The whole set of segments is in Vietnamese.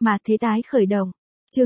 Mà thế tái khởi động. Chương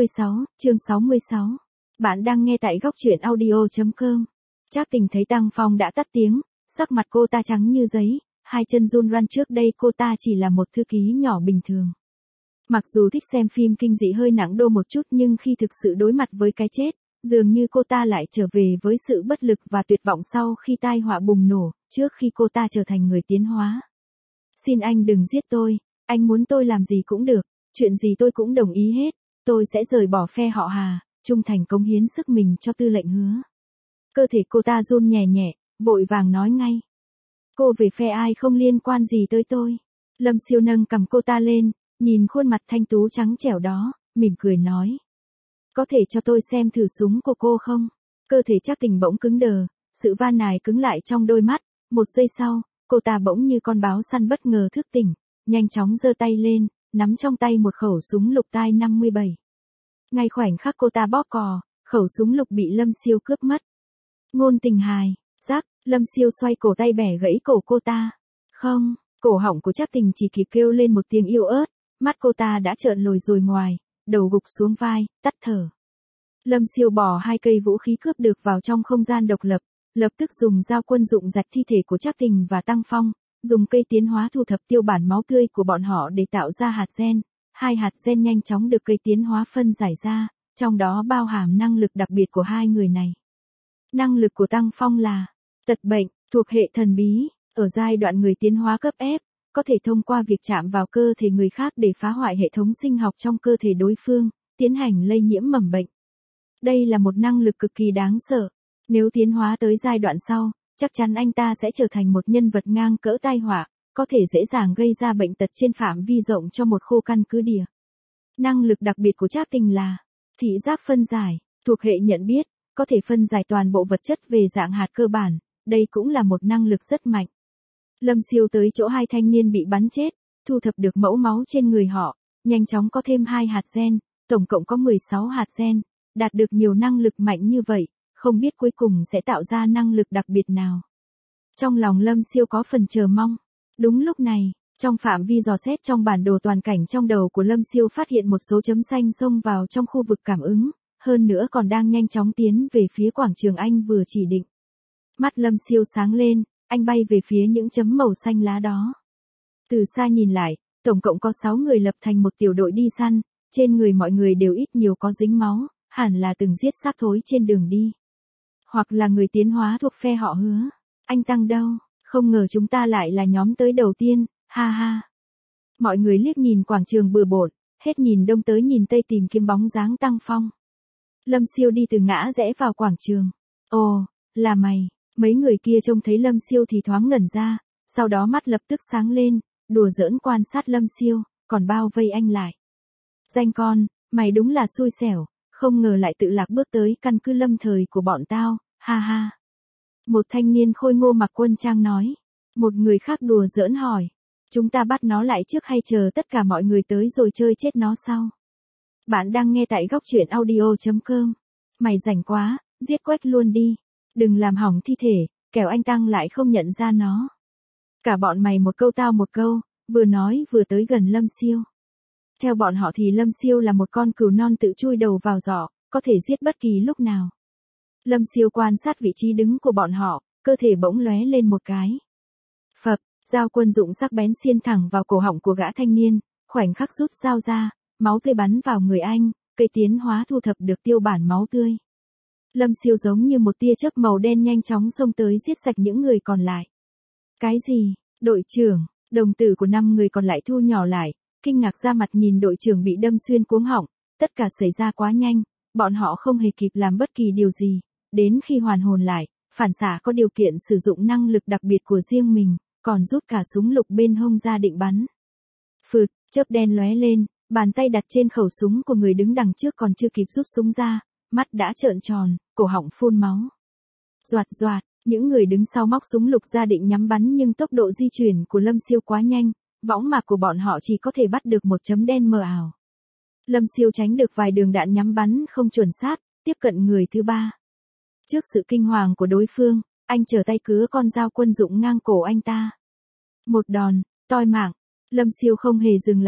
66. Bạn đang nghe tại góc truyện audio.com. Trác Tình thấy Tăng Phong đã tắt tiếng, sắc mặt cô ta trắng như giấy, hai chân run run. Trước đây cô ta chỉ là một thư ký nhỏ bình thường. Mặc dù thích xem phim kinh dị hơi nặng đô một chút, nhưng khi thực sự đối mặt với cái chết, dường như cô ta lại trở về với sự bất lực và tuyệt vọng sau khi tai họa bùng nổ, trước khi cô ta trở thành người tiến hóa. Xin anh đừng giết tôi, anh muốn tôi làm gì cũng được, chuyện gì tôi cũng đồng ý hết, tôi sẽ rời bỏ phe họ Hà, trung thành cống hiến sức mình cho tư lệnh Hứa. Cơ thể cô ta run nhẹ nhẹ, vội vàng nói ngay. Cô về phe ai không liên quan gì tới tôi. Lâm Siêu nâng cầm cô ta lên, nhìn khuôn mặt thanh tú trắng trẻo đó, mỉm cười nói. Có thể cho tôi xem thử súng của cô không? Cơ thể Trác Tình bỗng cứng đờ, sự van nài cứng lại trong đôi mắt, một giây sau, cô ta bỗng như con báo săn bất ngờ thức tỉnh, nhanh chóng giơ tay lên, nắm trong tay một khẩu súng lục tai 57. Ngay khoảnh khắc cô ta bóp cò, khẩu súng lục bị Lâm Siêu cướp mất. Ngôn Tình hài, rắc, Lâm Siêu xoay cổ tay bẻ gãy cổ cô ta. Không, cổ họng của Trác Tình chỉ kịp kêu lên một tiếng yếu ớt, mắt cô ta đã trợn lồi rồi ngoài, đầu gục xuống vai, tắt thở. Lâm Siêu bỏ hai cây vũ khí cướp được vào trong không gian độc lập, lập tức dùng dao quân dụng rạch thi thể của Trác Tình và Tăng Phong, dùng cây tiến hóa thu thập tiêu bản máu tươi của bọn họ để tạo ra hạt gen. Hai hạt gen nhanh chóng được cây tiến hóa phân giải ra, trong đó bao hàm năng lực đặc biệt của hai người này. Năng lực của Tăng Phong là tật bệnh, thuộc hệ thần bí, ở giai đoạn người tiến hóa cấp F, có thể thông qua việc chạm vào cơ thể người khác để phá hoại hệ thống sinh học trong cơ thể đối phương, tiến hành lây nhiễm mầm bệnh. Đây là một năng lực cực kỳ đáng sợ. Nếu tiến hóa tới giai đoạn sau, chắc chắn anh ta sẽ trở thành một nhân vật ngang cỡ tai họa, có thể dễ dàng gây ra bệnh tật trên phạm vi rộng cho một khu căn cứ địa. Năng lực đặc biệt của Trác Tình là thị giác phân giải, thuộc hệ nhận biết, có thể phân giải toàn bộ vật chất về dạng hạt cơ bản, đây cũng là một năng lực rất mạnh. Lâm Siêu tới chỗ hai thanh niên bị bắn chết, thu thập được mẫu máu trên người họ, nhanh chóng có thêm 2 hạt gen, tổng cộng có 16 hạt gen, đạt được nhiều năng lực mạnh như vậy, không biết cuối cùng sẽ tạo ra năng lực đặc biệt nào. Trong lòng Lâm Siêu có phần chờ mong. Đúng lúc này, trong phạm vi dò xét trong bản đồ toàn cảnh trong đầu của Lâm Siêu phát hiện một số chấm xanh xông vào trong khu vực cảm ứng, hơn nữa còn đang nhanh chóng tiến về phía quảng trường anh vừa chỉ định. Mắt Lâm Siêu sáng lên, anh bay về phía những chấm màu xanh lá đó. Từ xa nhìn lại, tổng cộng có 6 người lập thành một tiểu đội đi săn, trên người mọi người đều ít nhiều có dính máu, hẳn là từng giết xác thối trên đường đi. Hoặc là người tiến hóa thuộc phe họ Hứa. Anh Tăng đâu? Không ngờ chúng ta lại là nhóm tới đầu tiên, ha ha. Mọi người liếc nhìn quảng trường bừa bộn, hết nhìn đông tới nhìn tây tìm kiếm bóng dáng Tăng Phong. Lâm Siêu đi từ ngã rẽ vào quảng trường. Ồ, là mày. Mấy người kia trông thấy Lâm Siêu thì thoáng ngẩn ra, sau đó mắt lập tức sáng lên, đùa giỡn quan sát Lâm Siêu, còn bao vây anh lại. Danh con, mày đúng là xui xẻo, không ngờ lại tự lạc bước tới căn cứ lâm thời của bọn tao, ha ha. Một thanh niên khôi ngô mặc quân trang nói. Một người khác đùa giỡn hỏi. Chúng ta bắt nó lại trước hay chờ tất cả mọi người tới rồi chơi chết nó sau? Bạn đang nghe tại góc truyện audio.com. Mày rảnh quá, giết quách luôn đi. Đừng làm hỏng thi thể, kẻo anh Tăng lại không nhận ra nó. Cả bọn mày một câu tao một câu, vừa nói vừa tới gần Lâm Siêu. Theo bọn họ thì Lâm Siêu là một con cừu non tự chui đầu vào giỏ, có thể giết bất kỳ lúc nào. Lâm Siêu quan sát vị trí đứng của bọn họ, cơ thể bỗng lóe lên một cái. Phập, dao quân dụng sắc bén xiên thẳng vào cổ họng của gã thanh niên, khoảnh khắc rút dao ra, máu tươi bắn vào người anh, cây tiến hóa thu thập được tiêu bản máu tươi. Lâm Siêu giống như một tia chớp màu đen nhanh chóng xông tới giết sạch những người còn lại. Cái gì? Đội trưởng, đồng tử của 5 người còn lại thu nhỏ lại, kinh ngạc ra mặt nhìn đội trưởng bị đâm xuyên cuống họng, tất cả xảy ra quá nhanh, bọn họ không hề kịp làm bất kỳ điều gì, đến khi hoàn hồn lại, phản xạ có điều kiện sử dụng năng lực đặc biệt của riêng mình, còn rút cả súng lục bên hông ra định bắn. Phượt, chớp đen lóe lên, bàn tay đặt trên khẩu súng của người đứng đằng trước còn chưa kịp rút súng ra, mắt đã trợn tròn, cổ họng phun máu. Doạt doạt, những người đứng sau móc súng lục ra định nhắm bắn nhưng tốc độ di chuyển của Lâm Siêu quá nhanh, võng mạc của bọn họ chỉ có thể bắt được một chấm đen mờ ảo. Lâm Siêu tránh được vài đường đạn nhắm bắn không chuẩn xác, tiếp cận người thứ ba. Trước sự kinh hoàng của đối phương, anh trở tay cứa con dao quân dụng ngang cổ anh ta. Một đòn, toi mạng, Lâm Siêu không hề dừng lại,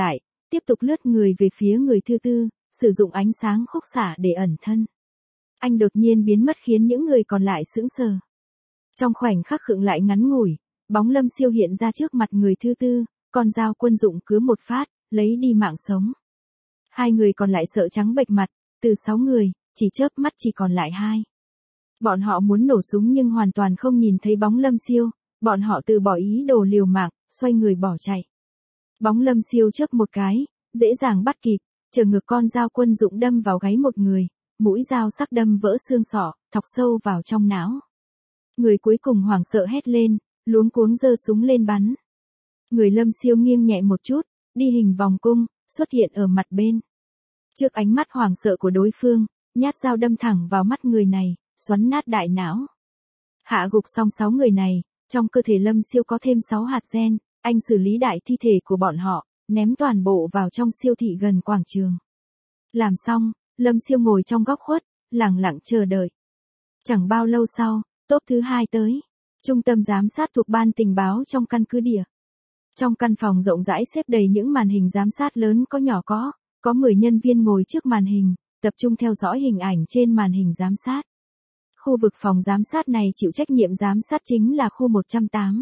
tiếp tục lướt người về phía người thứ tư, sử dụng ánh sáng khúc xạ để ẩn thân. Anh đột nhiên biến mất khiến những người còn lại sững sờ. Trong khoảnh khắc khựng lại ngắn ngủi, bóng Lâm Siêu hiện ra trước mặt người thứ tư, con dao quân dụng cứa một phát, lấy đi mạng sống. Hai người còn lại sợ trắng bệch mặt, từ 6 người, chỉ chớp mắt chỉ còn lại 2. Bọn họ muốn nổ súng nhưng hoàn toàn không nhìn thấy bóng Lâm Siêu, bọn họ từ bỏ ý đồ liều mạng, xoay người bỏ chạy. Bóng Lâm Siêu chớp một cái, dễ dàng bắt kịp, chờ ngược con dao quân dụng đâm vào gáy một người, mũi dao sắc đâm vỡ xương sọ, thọc sâu vào trong não. Người cuối cùng hoảng sợ hét lên, luống cuống giơ súng lên bắn. Người Lâm Siêu nghiêng nhẹ một chút, đi hình vòng cung, xuất hiện ở mặt bên. Trước ánh mắt hoảng sợ của đối phương, nhát dao đâm thẳng vào mắt người này, xoắn nát đại não. Hạ gục xong 6 người này, trong cơ thể Lâm Siêu có thêm 6 hạt gen, anh xử lý đại thi thể của bọn họ, ném toàn bộ vào trong siêu thị gần quảng trường. Làm xong, Lâm Siêu ngồi trong góc khuất, lặng lặng chờ đợi. Chẳng bao lâu sau, top thứ 2 tới. Trung tâm giám sát thuộc ban tình báo trong căn cứ địa. Trong căn phòng rộng rãi xếp đầy những màn hình giám sát lớn có nhỏ có 10 nhân viên ngồi trước màn hình, tập trung theo dõi hình ảnh trên màn hình giám sát. Khu vực phòng giám sát này chịu trách nhiệm giám sát chính là khu 108.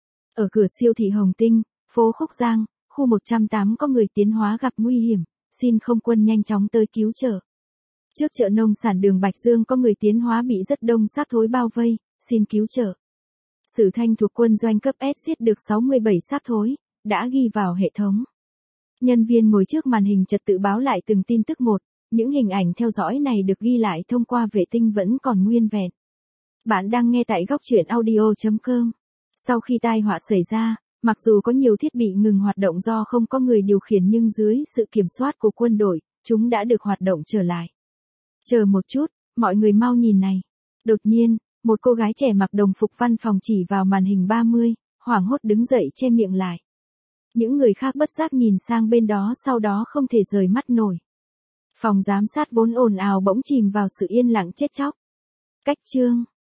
Ở cửa siêu thị Hồng Tinh, phố Khúc Giang, khu 108 có người tiến hóa gặp nguy hiểm, xin không quân nhanh chóng tới cứu trợ. Trước chợ nông sản đường Bạch Dương có người tiến hóa bị rất đông xác thối bao vây, xin cứu trợ. Sử Thanh thuộc quân doanh cấp S giết được 67 xác thối, đã ghi vào hệ thống. Nhân viên ngồi trước màn hình trật tự báo lại từng tin tức một, những hình ảnh theo dõi này được ghi lại thông qua vệ tinh vẫn còn nguyên vẹn. Bạn đang nghe tại góc truyện audio.com. Sau khi tai họa xảy ra, mặc dù có nhiều thiết bị ngừng hoạt động do không có người điều khiển nhưng dưới sự kiểm soát của quân đội, chúng đã được hoạt động trở lại. Chờ một chút, mọi người mau nhìn này. Đột nhiên, một cô gái trẻ mặc đồng phục văn phòng chỉ vào màn hình 30, hoảng hốt đứng dậy che miệng lại. Những người khác bất giác nhìn sang bên đó sau đó không thể rời mắt nổi. Phòng giám sát vốn ồn ào bỗng chìm vào sự yên lặng chết chóc. Cách chương